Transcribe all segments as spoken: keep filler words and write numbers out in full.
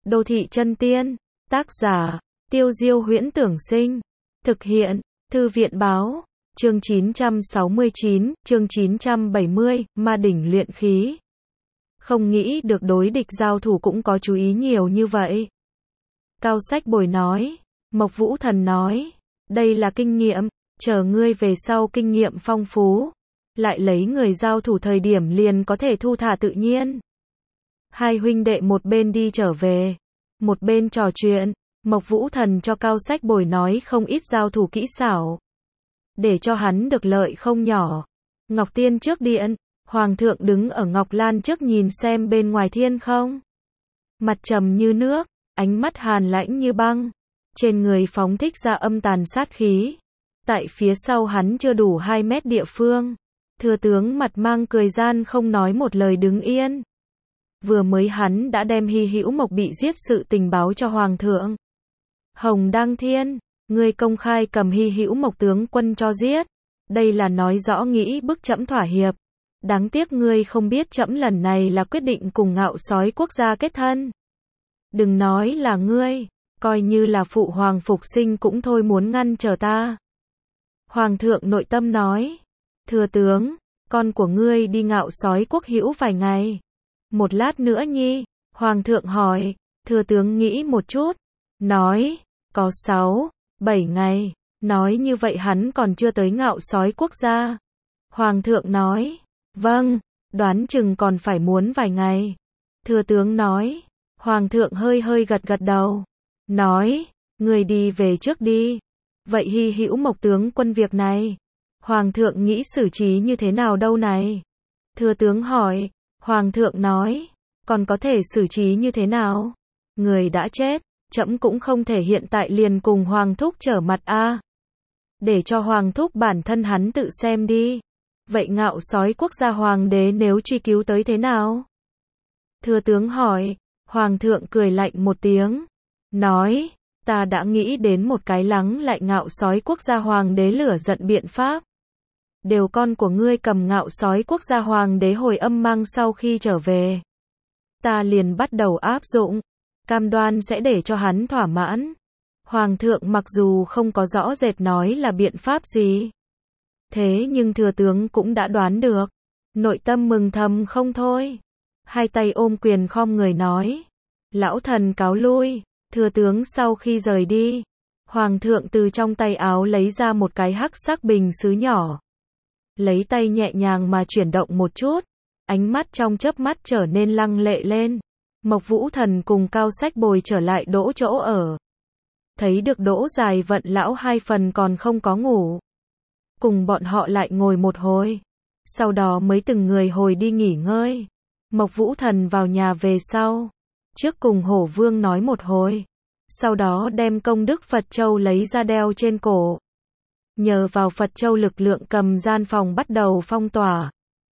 Đô thị chân tiên, tác giả, Tiêu Diêu Huyễn Tưởng Sinh, thực hiện, Thư viện Báo, chương chín trăm sáu mươi chín, chương chín trăm bảy mươi, Ma đỉnh luyện khí. Không nghĩ được đối địch giao thủ cũng có chú ý nhiều như vậy. Cao Sách Bồi nói, Mộc Vũ Thần nói, đây là kinh nghiệm, chờ ngươi về sau kinh nghiệm phong phú, lại lấy người giao thủ thời điểm liền có thể thu thả tự nhiên. Hai huynh đệ một bên đi trở về, một bên trò chuyện, Mộc Vũ Thần cho Cao Sách Bồi nói không ít giao thủ kỹ xảo, để cho hắn được lợi không nhỏ. Ngọc Tiên trước điện, Hoàng thượng đứng ở Ngọc Lan trước nhìn xem bên ngoài thiên không. Mặt trầm như nước, ánh mắt hàn lãnh như băng, trên người phóng thích ra âm tàn sát khí. Tại phía sau hắn chưa đủ hai mét địa phương, thừa tướng mặt mang cười gian không nói một lời đứng yên. Vừa mới hắn đã đem Hy Hữu Mộc bị giết sự tình báo cho Hoàng thượng. Hồng Đăng Thiên, ngươi công khai cầm Hy Hữu Mộc tướng quân cho giết, đây là nói rõ nghĩ bức trẫm thỏa hiệp. Đáng tiếc ngươi không biết trẫm lần này là quyết định cùng Ngạo Sói quốc gia kết thân. Đừng nói là ngươi, coi như là phụ hoàng phục sinh cũng thôi muốn ngăn trở ta. Hoàng thượng nội tâm nói, thừa tướng, con của ngươi đi Ngạo Sói quốc hữu vài ngày. Một lát nữa nhi, Hoàng thượng hỏi, thừa tướng nghĩ một chút, nói, có sáu, bảy ngày, nói như vậy hắn còn chưa tới Ngạo Sói quốc gia. Hoàng thượng nói, vâng, đoán chừng còn phải muốn vài ngày. Thừa tướng nói, Hoàng thượng hơi hơi gật gật đầu, nói, người đi về trước đi. Vậy Hy Hữu Mộc tướng quân việc này, Hoàng thượng nghĩ xử trí như thế nào đâu này? Thừa tướng hỏi, Hoàng thượng nói, còn có thể xử trí như thế nào? Người đã chết, trẫm cũng không thể hiện tại liền cùng Hoàng thúc trở mặt a. Để cho Hoàng thúc bản thân hắn tự xem đi. Vậy Ngạo Sói quốc gia hoàng đế nếu truy cứu tới thế nào? Thừa tướng hỏi, Hoàng thượng cười lạnh một tiếng, nói, ta đã nghĩ đến một cái lắng lại Ngạo Sói quốc gia hoàng đế lửa giận biện pháp. Đều con của ngươi cầm Ngạo Sói quốc gia hoàng đế hồi âm mang sau khi trở về. Ta liền bắt đầu áp dụng, cam đoan sẽ để cho hắn thỏa mãn. Hoàng thượng mặc dù không có rõ rệt nói là biện pháp gì, thế nhưng thừa tướng cũng đã đoán được, nội tâm mừng thầm không thôi. Hai tay ôm quyền khom người nói, lão thần cáo lui. Thừa tướng sau khi rời đi, Hoàng thượng từ trong tay áo lấy ra một cái hắc sắc bình sứ nhỏ. Lấy tay nhẹ nhàng mà chuyển động một chút, ánh mắt trong chớp mắt trở nên lăng lệ lên. Mộc Vũ Thần cùng Cao Sách Bồi trở lại đỗ chỗ ở. Thấy được Đỗ Dài Vận lão hai phần còn không có ngủ. Cùng bọn họ lại ngồi một hồi. Sau đó mới từng người hồi đi nghỉ ngơi. Mộc Vũ Thần vào nhà về sau. Trước cùng Hổ Vương nói một hồi. Sau đó đem công đức Phật Châu lấy ra đeo trên cổ. Nhờ vào Phật Châu lực lượng cầm gian phòng bắt đầu phong tỏa.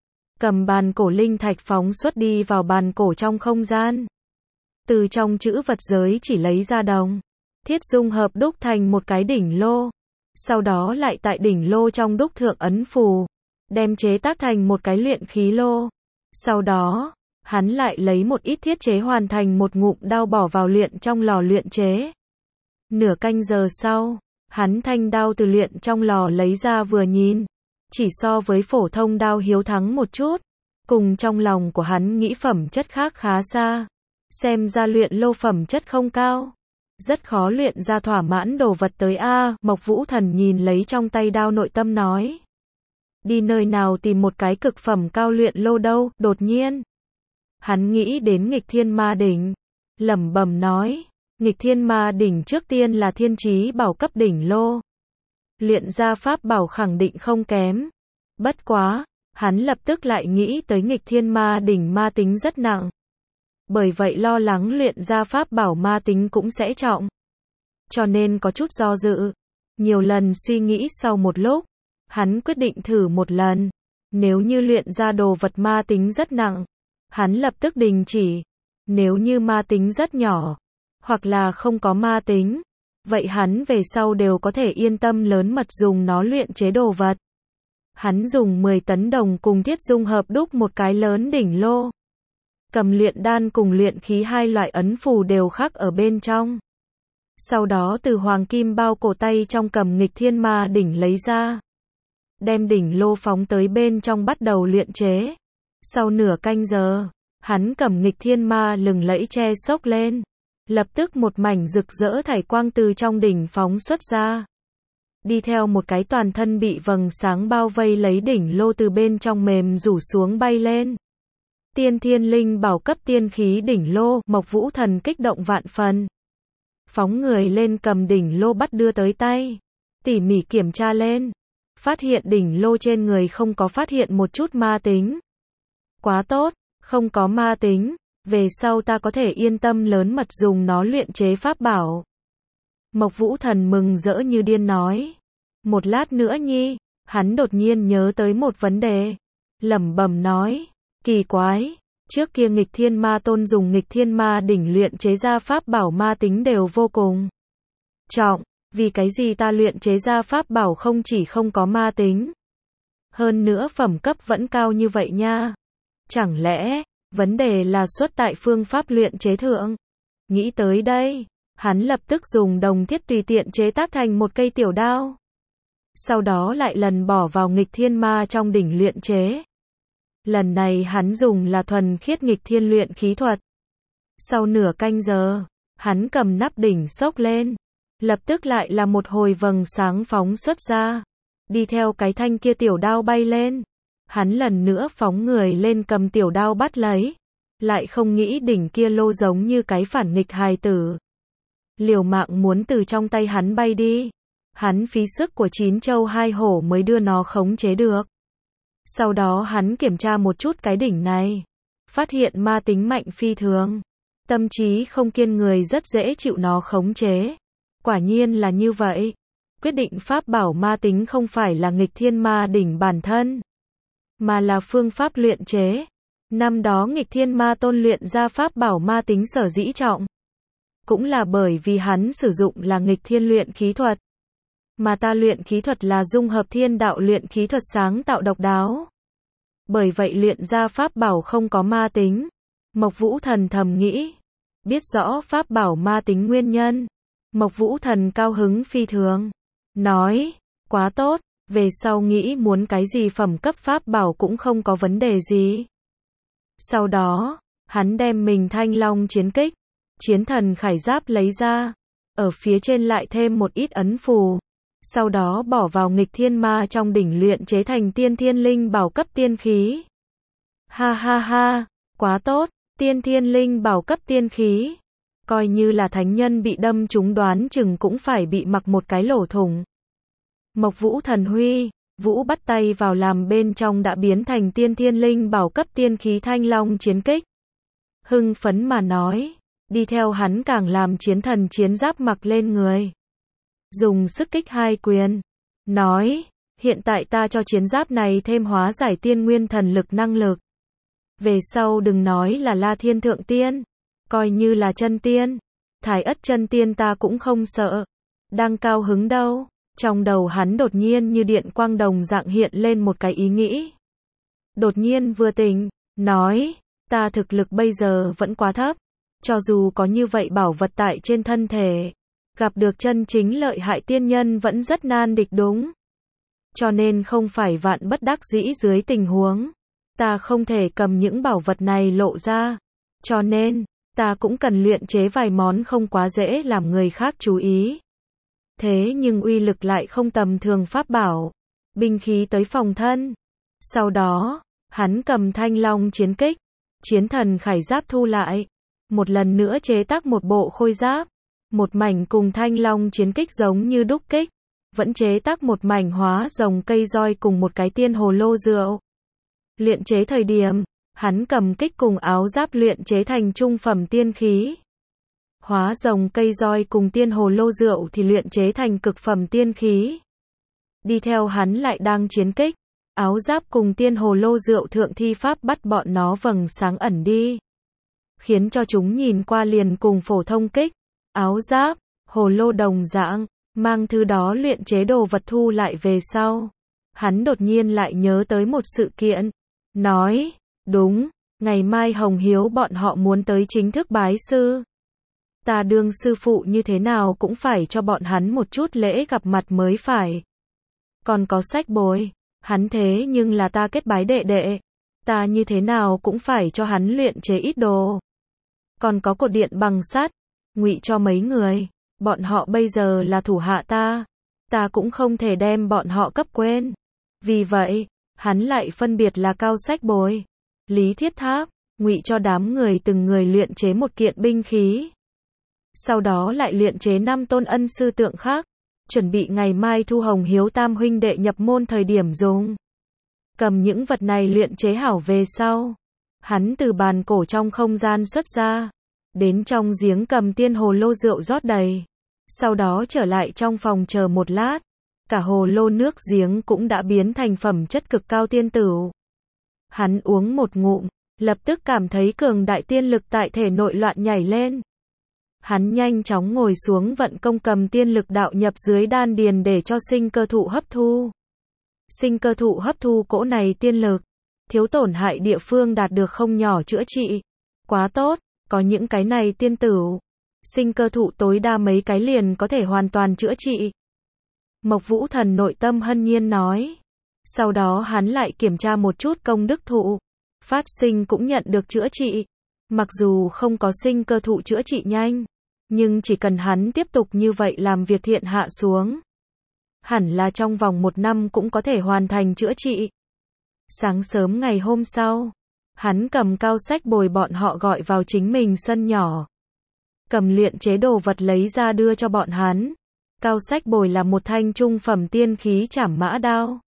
Cầm bàn cổ linh thạch phóng xuất đi vào bàn cổ trong không gian. Từ trong chữ vật giới chỉ lấy ra đồng thiết dung hợp đúc thành một cái đỉnh lô. Sau đó lại tại đỉnh lô trong đúc thượng ấn phù. Đem chế tác thành một cái luyện khí lô. Sau đó, hắn lại lấy một ít thiết chế hoàn thành một ngụm đao bỏ vào luyện trong lò luyện chế. Nửa canh giờ sau, hắn thanh đao từ luyện trong lò lấy ra vừa nhìn. Chỉ so với phổ thông đao hiếu thắng một chút. Cùng trong lòng của hắn nghĩ phẩm chất khác khá xa. Xem ra luyện lô phẩm chất không cao. Rất khó luyện ra thỏa mãn đồ vật tới a. Mộc Vũ Thần nhìn lấy trong tay đao nội tâm nói. Đi nơi nào tìm một cái cực phẩm cao luyện lô đâu, đột nhiên. Hắn nghĩ đến nghịch thiên ma đỉnh. Lẩm bẩm nói, nghịch thiên ma đỉnh trước tiên là thiên chí bảo cấp đỉnh lô. Luyện ra pháp bảo khẳng định không kém. Bất quá, hắn lập tức lại nghĩ tới nghịch thiên ma đỉnh ma tính rất nặng. Bởi vậy lo lắng luyện ra pháp bảo ma tính cũng sẽ trọng. Cho nên có chút do dự. Nhiều lần suy nghĩ sau một lúc, hắn quyết định thử một lần. Nếu như luyện ra đồ vật ma tính rất nặng, hắn lập tức đình chỉ. Nếu như ma tính rất nhỏ, hoặc là không có ma tính, vậy hắn về sau đều có thể yên tâm lớn mật dùng nó luyện chế đồ vật. Hắn dùng mười tấn đồng cùng thiết dung hợp đúc một cái lớn đỉnh lô. cầm luyện đan cùng luyện khí hai loại ấn phù đều khắc ở bên trong. Sau đó từ hoàng kim bao cổ tay trong cầm nghịch thiên ma đỉnh lấy ra. Đem đỉnh lô phóng tới bên trong bắt đầu luyện chế. Sau nửa canh giờ, hắn cầm nghịch thiên ma lừng lẫy che xốc lên. Lập tức một mảnh rực rỡ thải quang từ trong đỉnh phóng xuất ra. Đi theo một cái toàn thân bị vầng sáng bao vây lấy đỉnh lô từ bên trong mềm rủ xuống bay lên. Tiên thiên linh bảo cấp tiên khí đỉnh lô, Mộc Vũ Thần kích động vạn phần. Phóng người lên cầm đỉnh lô bắt đưa tới tay. Tỉ mỉ kiểm tra lên. Phát hiện đỉnh lô trên người không có phát hiện một chút ma tính. Quá tốt, không có ma tính. Về sau ta có thể yên tâm lớn mật dùng nó luyện chế pháp bảo. Mộc Vũ Thần mừng rỡ như điên nói. Một lát nữa nhi, hắn đột nhiên nhớ tới một vấn đề. Lẩm bẩm nói, kỳ quái, trước kia nghịch thiên ma tôn dùng nghịch thiên ma đỉnh luyện chế ra pháp bảo ma tính đều vô cùng trọng, vì cái gì ta luyện chế ra pháp bảo không chỉ không có ma tính, hơn nữa phẩm cấp vẫn cao như vậy nha. Chẳng lẽ, vấn đề là xuất tại phương pháp luyện chế thượng? Nghĩ tới đây, hắn lập tức dùng đồng thiết tùy tiện chế tác thành một cây tiểu đao. Sau đó lại lần bỏ vào nghịch thiên ma trong đỉnh luyện chế. Lần này hắn dùng là thuần khiết nghịch thiên luyện khí thuật. Sau nửa canh giờ, hắn cầm nắp đỉnh xốc lên. Lập tức lại là một hồi vầng sáng phóng xuất ra. Đi theo cái thanh kia tiểu đao bay lên. Hắn lần nữa phóng người lên cầm tiểu đao bắt lấy. Lại không nghĩ đỉnh kia lô giống như cái phản nghịch hài tử. Liều mạng muốn từ trong tay hắn bay đi. Hắn phí sức của chín châu hai hổ mới đưa nó khống chế được. Sau đó hắn kiểm tra một chút cái đỉnh này. Phát hiện ma tính mạnh phi thường. Tâm trí không kiên người rất dễ chịu nó khống chế. Quả nhiên là như vậy. Quyết định pháp bảo ma tính không phải là nghịch thiên ma đỉnh bản thân, mà là phương pháp luyện chế. Năm đó nghịch thiên ma tôn luyện ra pháp bảo ma tính sở dĩ trọng. Cũng là bởi vì hắn sử dụng là nghịch thiên luyện khí thuật. Mà ta luyện khí thuật là dung hợp thiên đạo luyện khí thuật sáng tạo độc đáo. Bởi vậy luyện ra pháp bảo không có ma tính. Mộc Vũ Thần thầm nghĩ. Biết rõ pháp bảo ma tính nguyên nhân. Mộc Vũ Thần cao hứng phi thường. Nói, quá tốt, về sau nghĩ muốn cái gì phẩm cấp pháp bảo cũng không có vấn đề gì. Sau đó, hắn đem mình thanh long chiến kích, chiến thần khải giáp lấy ra. Ở phía trên lại thêm một ít ấn phù. Sau đó bỏ vào nghịch thiên ma trong đỉnh luyện chế thành tiên thiên linh bảo cấp tiên khí. Ha ha ha, quá tốt, tiên thiên linh bảo cấp tiên khí. Coi như là thánh nhân bị đâm trúng đoán chừng cũng phải bị mặc một cái lỗ thủng. Mộc Vũ Thần huy, Vũ bắt tay vào làm bên trong đã biến thành tiên thiên linh bảo cấp tiên khí thanh long chiến kích. Hưng phấn mà nói, đi theo hắn càng làm chiến thần chiến giáp mặc lên người. Dùng sức kích hai quyền, nói, hiện tại ta cho chiến giáp này thêm hóa giải tiên nguyên thần lực năng lực. Về sau đừng nói là La Thiên Thượng Tiên, coi như là chân tiên, Thái Ất chân tiên ta cũng không sợ. Đang cao hứng đâu, trong đầu hắn đột nhiên như điện quang đồng dạng hiện lên một cái ý nghĩ. Đột nhiên vừa tỉnh, nói, ta thực lực bây giờ vẫn quá thấp, cho dù có như vậy bảo vật tại trên thân thể, gặp được chân chính lợi hại tiên nhân vẫn rất nan địch đúng. Cho nên không phải vạn bất đắc dĩ dưới tình huống, ta không thể cầm những bảo vật này lộ ra. Cho nên, ta cũng cần luyện chế vài món không quá dễ làm người khác chú ý. Thế nhưng uy lực lại không tầm thường pháp bảo, binh khí tới phòng thân. Sau đó, hắn cầm thanh long chiến kích, chiến thần khải giáp thu lại. Một lần nữa chế tác một bộ khôi giáp. Một mảnh cùng thanh long chiến kích giống như đúc kích. Vẫn chế tác một mảnh hóa rồng cây roi cùng một cái tiên hồ lô rượu. Luyện chế thời điểm, hắn cầm kích cùng áo giáp luyện chế thành trung phẩm tiên khí. Hóa rồng cây roi cùng tiên hồ lô rượu thì luyện chế thành cực phẩm tiên khí. Đi theo hắn lại đang chiến kích, áo giáp cùng tiên hồ lô rượu thượng thi pháp bắt bọn nó vầng sáng ẩn đi. Khiến cho chúng nhìn qua liền cùng phổ thông kích, áo giáp, hồ lô đồng dạng, mang thứ đó luyện chế đồ vật thu lại về sau. Hắn đột nhiên lại nhớ tới một sự kiện, nói, đúng, Ngày mai Hồng Hiếu bọn họ muốn tới chính thức bái sư. Ta đương sư phụ như thế nào cũng phải cho bọn hắn một chút lễ gặp mặt mới phải. Còn có sách bồi, hắn thế nhưng là ta kết bái đệ đệ. Ta như thế nào cũng phải cho hắn luyện chế ít đồ. Còn có cột điện bằng sắt, ngụy cho mấy người. Bọn họ bây giờ là thủ hạ ta. Ta cũng không thể đem bọn họ cấp quên. Vì vậy, hắn lại phân biệt là Cao Sách Bồi, Lý Thiết Tháp, ngụy cho đám người từng người luyện chế một kiện binh khí. Sau đó lại luyện chế năm tôn ân sư tượng khác, chuẩn bị ngày mai thu Hồng Hiếu tam huynh đệ nhập môn thời điểm dùng. Cầm những vật này luyện chế hảo về sau, hắn từ bàn cổ trong không gian xuất ra, đến trong giếng cầm tiên hồ lô rượu rót đầy. Sau đó trở lại trong phòng chờ một lát, cả hồ lô nước giếng cũng đã biến thành phẩm chất cực cao tiên tửu. Hắn uống một ngụm, lập tức cảm thấy cường đại tiên lực tại thể nội loạn nhảy lên. Hắn nhanh chóng ngồi xuống vận công cầm tiên lực đạo nhập dưới đan điền để cho sinh cơ thụ hấp thu. Sinh cơ thụ hấp thu cỗ này tiên lực, thiếu tổn hại địa phương đạt được không nhỏ chữa trị. Quá tốt, có những cái này tiên tửu, sinh cơ thụ tối đa mấy cái liền có thể hoàn toàn chữa trị. Mộc Vũ Thần nội tâm hân nhiên nói. Sau đó hắn lại kiểm tra một chút công đức thụ, phát sinh cũng nhận được chữa trị. Mặc dù không có sinh cơ thụ chữa trị nhanh, nhưng chỉ cần hắn tiếp tục như vậy làm việc thiện hạ xuống, hẳn là trong vòng một năm cũng có thể hoàn thành chữa trị. Sáng sớm ngày hôm sau, hắn cầm Cao Sách Bồi bọn họ gọi vào chính mình sân nhỏ. Cầm luyện chế đồ vật lấy ra đưa cho bọn hắn. Cao Sách Bồi là một thanh trung phẩm tiên khí trảm mã đao.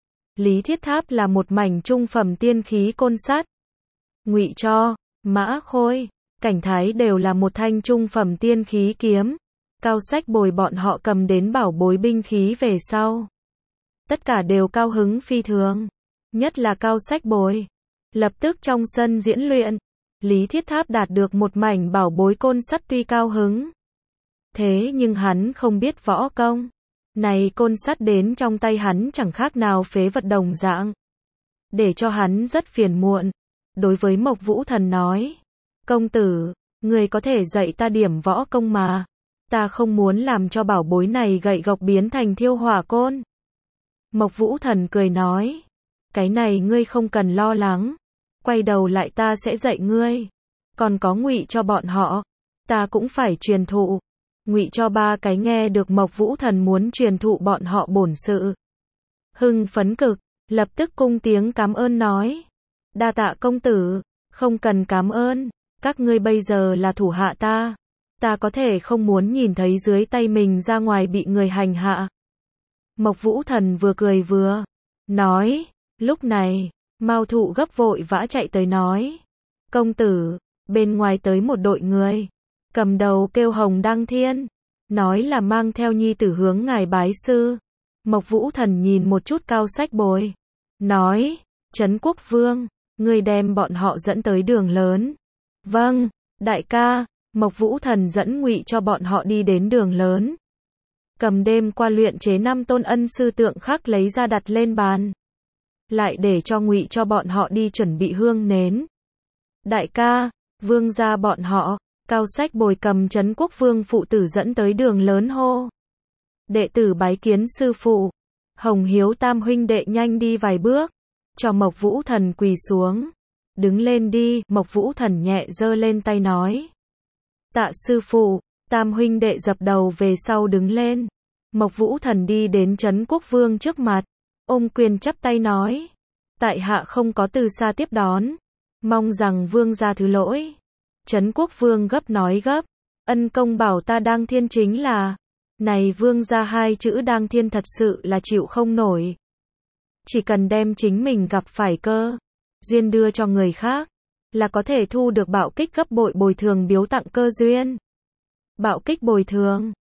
Lý Thiết Tháp là một mảnh trung phẩm tiên khí côn sắt. Ngụy Cho, Mã Khôi, Cảnh Thái đều là một thanh trung phẩm tiên khí kiếm. Cao Sách Bồi bọn họ cầm đến bảo bối binh khí về sau, tất cả đều cao hứng phi thường. Nhất là Cao Sách Bồi, lập tức trong sân diễn luyện. Lý Thiết Tháp đạt được một mảnh bảo bối côn sắt tuy cao hứng, thế nhưng hắn không biết võ công. Này côn sắt đến trong tay hắn chẳng khác nào phế vật đồng dạng, để cho hắn rất phiền muộn. Đối với Mộc Vũ Thần nói, công tử, người có thể dạy ta điểm võ công mà. Ta không muốn làm cho bảo bối này gậy gộc biến thành thiêu hỏa côn. Mộc Vũ Thần cười nói, cái này ngươi không cần lo lắng. Quay đầu lại ta sẽ dạy ngươi. Còn có Ngụy Cho bọn họ, ta cũng phải truyền thụ. Ngụy Cho ba cái nghe được Mộc Vũ Thần muốn truyền thụ bọn họ bổn sự, hưng phấn cực, lập tức cung tiếng cảm ơn nói, đa tạ công tử. Không cần cảm ơn, các ngươi bây giờ là thủ hạ ta, ta có thể không muốn nhìn thấy dưới tay mình ra ngoài bị người hành hạ. Mộc Vũ Thần vừa cười vừa nói. Lúc này, Mao Thụ gấp vội vã chạy tới nói, công tử, bên ngoài tới một đội người, cầm đầu kêu Hồng Đăng Thiên, nói là mang theo nhi tử hướng ngài bái sư. Mộc Vũ Thần nhìn một chút Cao Sách Bồi, nói, Trấn Quốc Vương, ngươi đem bọn họ dẫn tới đường lớn. Vâng, đại ca. Mộc Vũ Thần dẫn Ngụy cho bọn họ đi đến đường lớn, cầm đêm qua luyện chế năm tôn ân sư tượng khác lấy ra đặt lên bàn, lại để cho Ngụy cho bọn họ đi chuẩn bị hương nến. Đại ca, vương gia bọn họ. Cao Sách Bồi cầm Trấn Quốc Vương phụ tử dẫn tới đường lớn hô, đệ tử bái kiến sư phụ. Hồng Hiếu tam huynh đệ nhanh đi vài bước, cho Mộc Vũ Thần quỳ xuống. Đứng lên đi. Mộc Vũ Thần nhẹ giơ lên tay nói, tạ sư phụ. Tam huynh đệ dập đầu về sau đứng lên. Mộc Vũ Thần đi đến Trấn Quốc Vương trước mặt, ôm quyền chắp tay nói, tại hạ không có từ xa tiếp đón, mong rằng vương gia thứ lỗi. Trấn Quốc Vương gấp nói gấp, ân công bảo ta Đăng Thiên chính là, này vương gia hai chữ Đăng Thiên thật sự là chịu không nổi. Chỉ cần đem chính mình gặp phải cơ duyên đưa cho người khác, là có thể thu được bạo kích gấp bội bồi thường biếu tặng cơ duyên. Bạo kích bồi thường,